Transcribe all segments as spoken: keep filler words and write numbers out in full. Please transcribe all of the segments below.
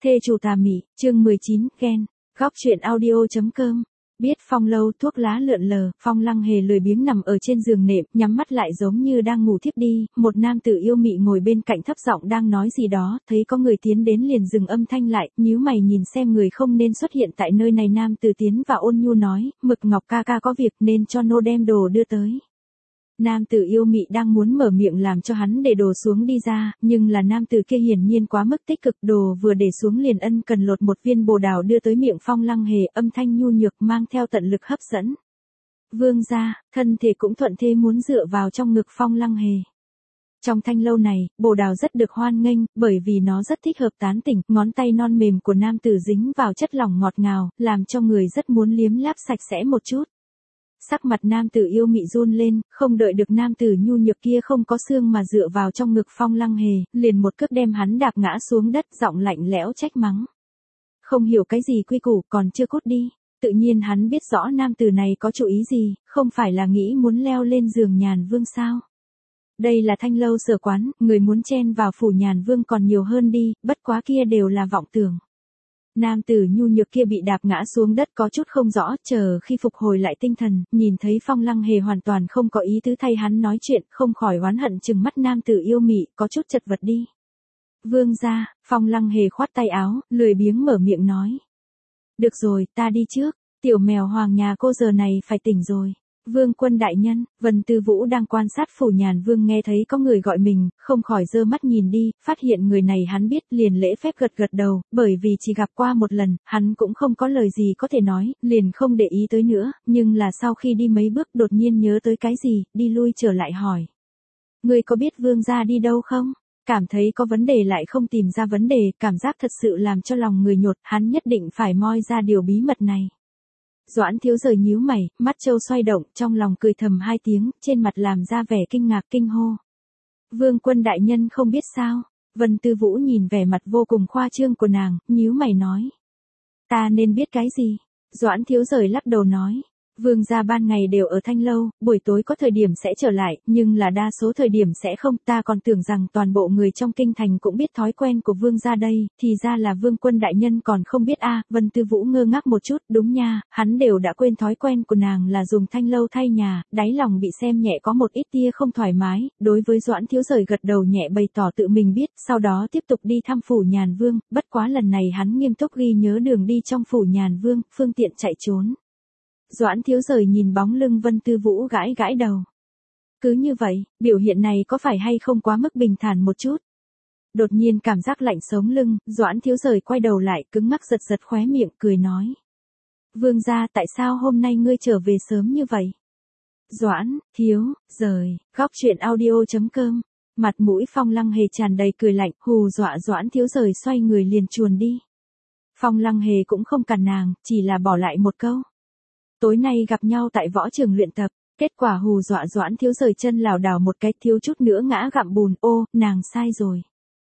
Thê chủ tà mị, chương mười chín, ghen. Góc truyện audio.com. Biết Phong lâu thuốc lá lượn lờ, Phong Lăng Hề lười biếng nằm ở trên giường nệm, nhắm mắt lại giống như đang ngủ thiếp đi, một nam tử yêu mị ngồi bên cạnh thấp giọng đang nói gì đó, thấy có người tiến đến liền dừng âm thanh lại, nhíu mày nhìn xem người không nên xuất hiện tại nơi này. Nam tử tiến và ôn nhu nói, Mực Ngọc ca ca có việc nên cho nô đem đồ đưa tới. Nam tử yêu mị đang muốn mở miệng làm cho hắn để đồ xuống đi ra, nhưng là nam tử kia hiển nhiên quá mức tích cực, đồ vừa để xuống liền ân cần lột một viên bồ đào đưa tới miệng Phong Lăng Hề, âm thanh nhu nhược mang theo tận lực hấp dẫn. Vương gia, thân thể cũng thuận thế muốn dựa vào trong ngực Phong Lăng Hề. Trong thanh lâu này, bồ đào rất được hoan nghênh, bởi vì nó rất thích hợp tán tỉnh, ngón tay non mềm của nam tử dính vào chất lỏng ngọt ngào, làm cho người rất muốn liếm láp sạch sẽ một chút. Sắc mặt nam tử yêu mị run lên, không đợi được nam tử nhu nhược kia không có xương mà dựa vào trong ngực Phong Lăng Hề, liền một cước đem hắn đạp ngã xuống đất, giọng lạnh lẽo trách mắng. Không hiểu cái gì quy củ, còn chưa cút đi. Tự nhiên hắn biết rõ nam tử này có chủ ý gì, không phải là nghĩ muốn leo lên giường Nhàn Vương sao. Đây là thanh lâu sở quán, người muốn chen vào phủ Nhàn Vương còn nhiều hơn đi, bất quá kia đều là vọng tưởng. Nam tử nhu nhược kia bị đạp ngã xuống đất có chút không rõ, chờ khi phục hồi lại tinh thần, nhìn thấy Phong Lăng Hề hoàn toàn không có ý tứ thay hắn nói chuyện, không khỏi oán hận chừng mắt nam tử yêu mị, có chút chật vật đi. Vương gia, Phong Lăng Hề khoát tay áo, lười biếng mở miệng nói. Được rồi, ta đi trước, tiểu mèo hoàng nhà cô giờ này phải tỉnh rồi. Vương quân đại nhân, Vân Tư Vũ đang quan sát phủ Nhàn Vương nghe thấy có người gọi mình, không khỏi giơ mắt nhìn đi, phát hiện người này hắn biết, liền lễ phép gật gật đầu, bởi vì chỉ gặp qua một lần, hắn cũng không có lời gì có thể nói, liền không để ý tới nữa, nhưng là sau khi đi mấy bước đột nhiên nhớ tới cái gì, đi lui trở lại hỏi. Người có biết Vương gia đi đâu không? Cảm thấy có vấn đề lại không tìm ra vấn đề, cảm giác thật sự làm cho lòng người nhột, hắn nhất định phải moi ra điều bí mật này. Doãn Thiếu Rời nhíu mày, mắt trâu xoay động, trong lòng cười thầm hai tiếng, trên mặt làm ra vẻ kinh ngạc kinh hô. Vương quân đại nhân không biết sao? Vân Tư Vũ nhìn vẻ mặt vô cùng khoa trương của nàng, nhíu mày nói. Ta nên biết cái gì? Doãn Thiếu Rời lắc đầu nói. Vương gia ban ngày đều ở thanh lâu, buổi tối có thời điểm sẽ trở lại, nhưng là đa số thời điểm sẽ không, ta còn tưởng rằng toàn bộ người trong kinh thành cũng biết thói quen của vương gia đây, thì ra là vương quân đại nhân còn không biết a. À, Vân Tư Vũ ngơ ngác một chút, đúng nha, hắn đều đã quên thói quen của nàng là dùng thanh lâu thay nhà, đáy lòng bị xem nhẹ có một ít tia không thoải mái, đối với Doãn Thiếu Rời gật đầu nhẹ bày tỏ tự mình biết, sau đó tiếp tục đi thăm phủ Nhàn Vương, bất quá lần này hắn nghiêm túc ghi nhớ đường đi trong phủ Nhàn Vương, phương tiện chạy trốn. Doãn Thiếu Rời nhìn bóng lưng Vân Tư Vũ gãi gãi đầu. Cứ như vậy, biểu hiện này có phải hay không quá mức bình thản một chút? Đột nhiên cảm giác lạnh sống lưng, Doãn Thiếu Rời quay đầu lại cứng ngắc giật giật khóe miệng cười nói. Vương gia tại sao hôm nay ngươi trở về sớm như vậy? Doãn, Thiếu, Rời, góc truyện audio.com. Mặt mũi Phong Lăng Hề tràn đầy cười lạnh, hù dọa Doãn Thiếu Rời xoay người liền chuồn đi. Phong Lăng Hề cũng không cản nàng, chỉ là bỏ lại một câu. Tối nay gặp nhau tại võ trường luyện tập, kết quả hù dọa Doãn Thiếu Rời chân lảo đảo một cái, thiếu chút nữa ngã gặm bùn, ô, nàng sai rồi.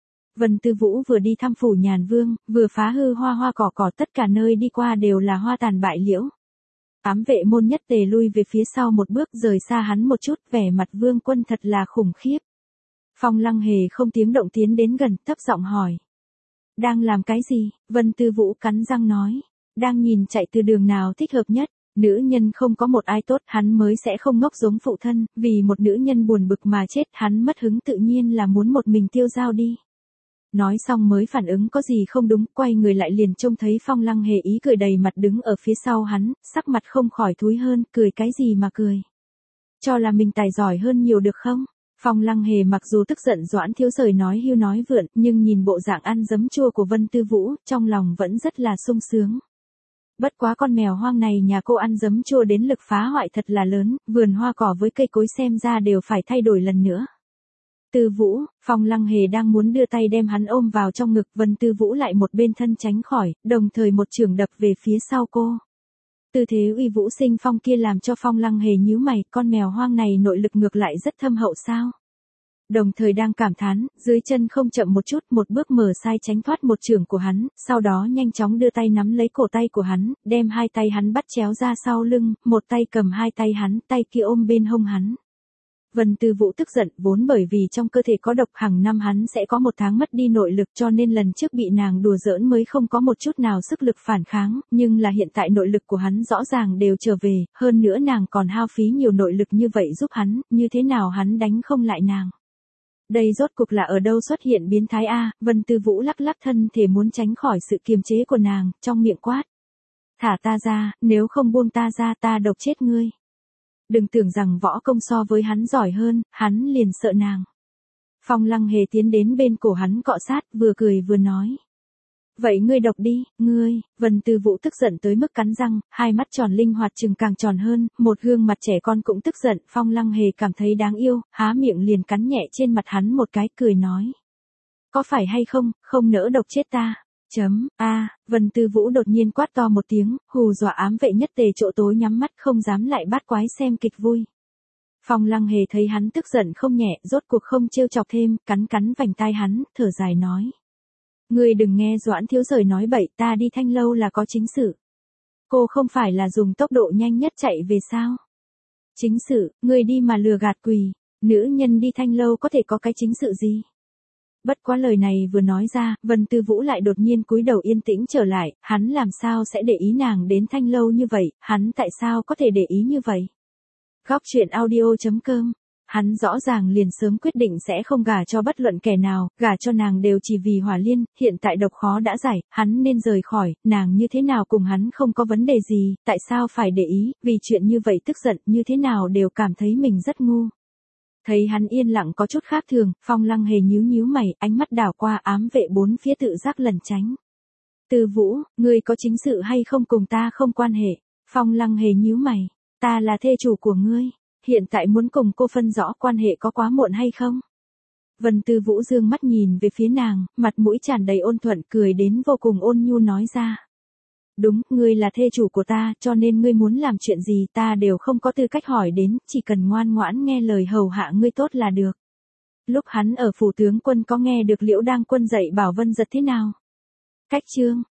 Vân Tư Vũ vừa đi thăm phủ Nhàn Vương, vừa phá hư hoa hoa cỏ cỏ, tất cả nơi đi qua đều là hoa tàn bại liễu. Ám vệ môn nhất tề lui về phía sau một bước, rời xa hắn một chút, vẻ mặt Vương quân thật là khủng khiếp. Phong Lăng Hề không tiếng động tiến đến gần, thấp giọng hỏi. Đang làm cái gì? Vân Tư Vũ cắn răng nói. Đang nhìn chạy từ đường nào thích hợp nhất. Nữ nhân không có một ai tốt, hắn mới sẽ không ngốc giống phụ thân, vì một nữ nhân buồn bực mà chết, hắn mất hứng tự nhiên là muốn một mình tiêu dao đi. Nói xong mới phản ứng có gì không đúng, quay người lại liền trông thấy Phong Lăng Hề ý cười đầy mặt đứng ở phía sau hắn, sắc mặt không khỏi thúi hơn, cười cái gì mà cười. Cho là mình tài giỏi hơn nhiều được không? Phong Lăng Hề mặc dù tức giận Doãn Thiếu Rời nói hưu nói vượn, nhưng nhìn bộ dạng ăn giấm chua của Vân Tư Vũ, trong lòng vẫn rất là sung sướng. Bất quá con mèo hoang này nhà cô ăn giấm chua đến lực phá hoại thật là lớn, vườn hoa cỏ với cây cối xem ra đều phải thay đổi lần nữa. Tư Vũ, Phong Lăng Hề đang muốn đưa tay đem hắn ôm vào trong ngực, Vân Tư Vũ lại một bên thân tránh khỏi, đồng thời một chưởng đập về phía sau cô. Tư thế uy vũ sinh phong kia làm cho Phong Lăng Hề nhíu mày, con mèo hoang này nội lực ngược lại rất thâm hậu sao? Đồng thời đang cảm thán, dưới chân không chậm một chút, một bước mở sai tránh thoát một chưởng của hắn, sau đó nhanh chóng đưa tay nắm lấy cổ tay của hắn, đem hai tay hắn bắt chéo ra sau lưng, một tay cầm hai tay hắn, tay kia ôm bên hông hắn. Vân Tư Vũ tức giận, vốn bởi vì trong cơ thể có độc hàng năm hắn sẽ có một tháng mất đi nội lực cho nên lần trước bị nàng đùa giỡn mới không có một chút nào sức lực phản kháng, nhưng là hiện tại nội lực của hắn rõ ràng đều trở về, hơn nữa nàng còn hao phí nhiều nội lực như vậy giúp hắn, như thế nào hắn đánh không lại nàng. Đây rốt cuộc là ở đâu xuất hiện biến thái a? Vân Tư Vũ lắc lắc thân thể muốn tránh khỏi sự kiềm chế của nàng, trong miệng quát. Thả ta ra, nếu không buông ta ra ta độc chết ngươi. Đừng tưởng rằng võ công so với hắn giỏi hơn, hắn liền sợ nàng. Phong Lăng Hề tiến đến bên cổ hắn cọ sát, vừa cười vừa nói. Vậy ngươi độc đi, ngươi. Vân Tư Vũ tức giận tới mức cắn răng, hai mắt tròn linh hoạt chừng càng tròn hơn, một gương mặt trẻ con cũng tức giận, Phong Lăng Hề cảm thấy đáng yêu, há miệng liền cắn nhẹ trên mặt hắn một cái, cười nói. Có phải hay không, không nỡ độc chết ta. Chấm, a, à, Vân Tư Vũ đột nhiên quát to một tiếng, hù dọa ám vệ nhất tề chỗ tối nhắm mắt không dám lại bắt quái xem kịch vui. Phong Lăng Hề thấy hắn tức giận không nhẹ, rốt cuộc không trêu chọc thêm, cắn cắn vành tai hắn, thở dài nói. Ngươi đừng nghe Doãn thiếu rời nói bậy, ta đi Thanh Lâu là có chính sự. Cô không phải là dùng tốc độ nhanh nhất chạy về sao? Chính sự, ngươi đi mà lừa gạt quỷ, nữ nhân đi Thanh Lâu có thể có cái chính sự gì? Bất quá lời này vừa nói ra, Vân Tư Vũ lại đột nhiên cúi đầu yên tĩnh trở lại, hắn làm sao sẽ để ý nàng đến Thanh Lâu như vậy, hắn tại sao có thể để ý như vậy? Góc truyện audio chấm com. Hắn rõ ràng liền sớm quyết định sẽ không gả cho bất luận kẻ nào, gả cho nàng đều chỉ vì Hỏa Liên, hiện tại độc khó đã giải, hắn nên rời khỏi, nàng như thế nào cùng hắn không có vấn đề gì, tại sao phải để ý, vì chuyện như vậy tức giận như thế nào đều cảm thấy mình rất ngu. Thấy hắn yên lặng có chút khác thường, Phong Lăng Hề nhíu nhíu mày, ánh mắt đảo qua ám vệ bốn phía tự giác lẩn tránh. Tư Vũ, ngươi có chính sự hay không cùng ta không quan hệ. Phong Lăng Hề nhíu mày, ta là thê chủ của ngươi, hiện tại muốn cùng cô phân rõ quan hệ có quá muộn hay không? Vân Tư Vũ dương mắt nhìn về phía nàng, mặt mũi tràn đầy ôn thuận, cười đến vô cùng ôn nhu nói ra. Đúng, ngươi là thê chủ của ta, cho nên ngươi muốn làm chuyện gì ta đều không có tư cách hỏi đến, chỉ cần ngoan ngoãn nghe lời hầu hạ ngươi tốt là được. Lúc hắn ở phủ tướng quân có nghe được Liễu Đang Quân dạy bảo Vân Giật thế nào? Cách chương,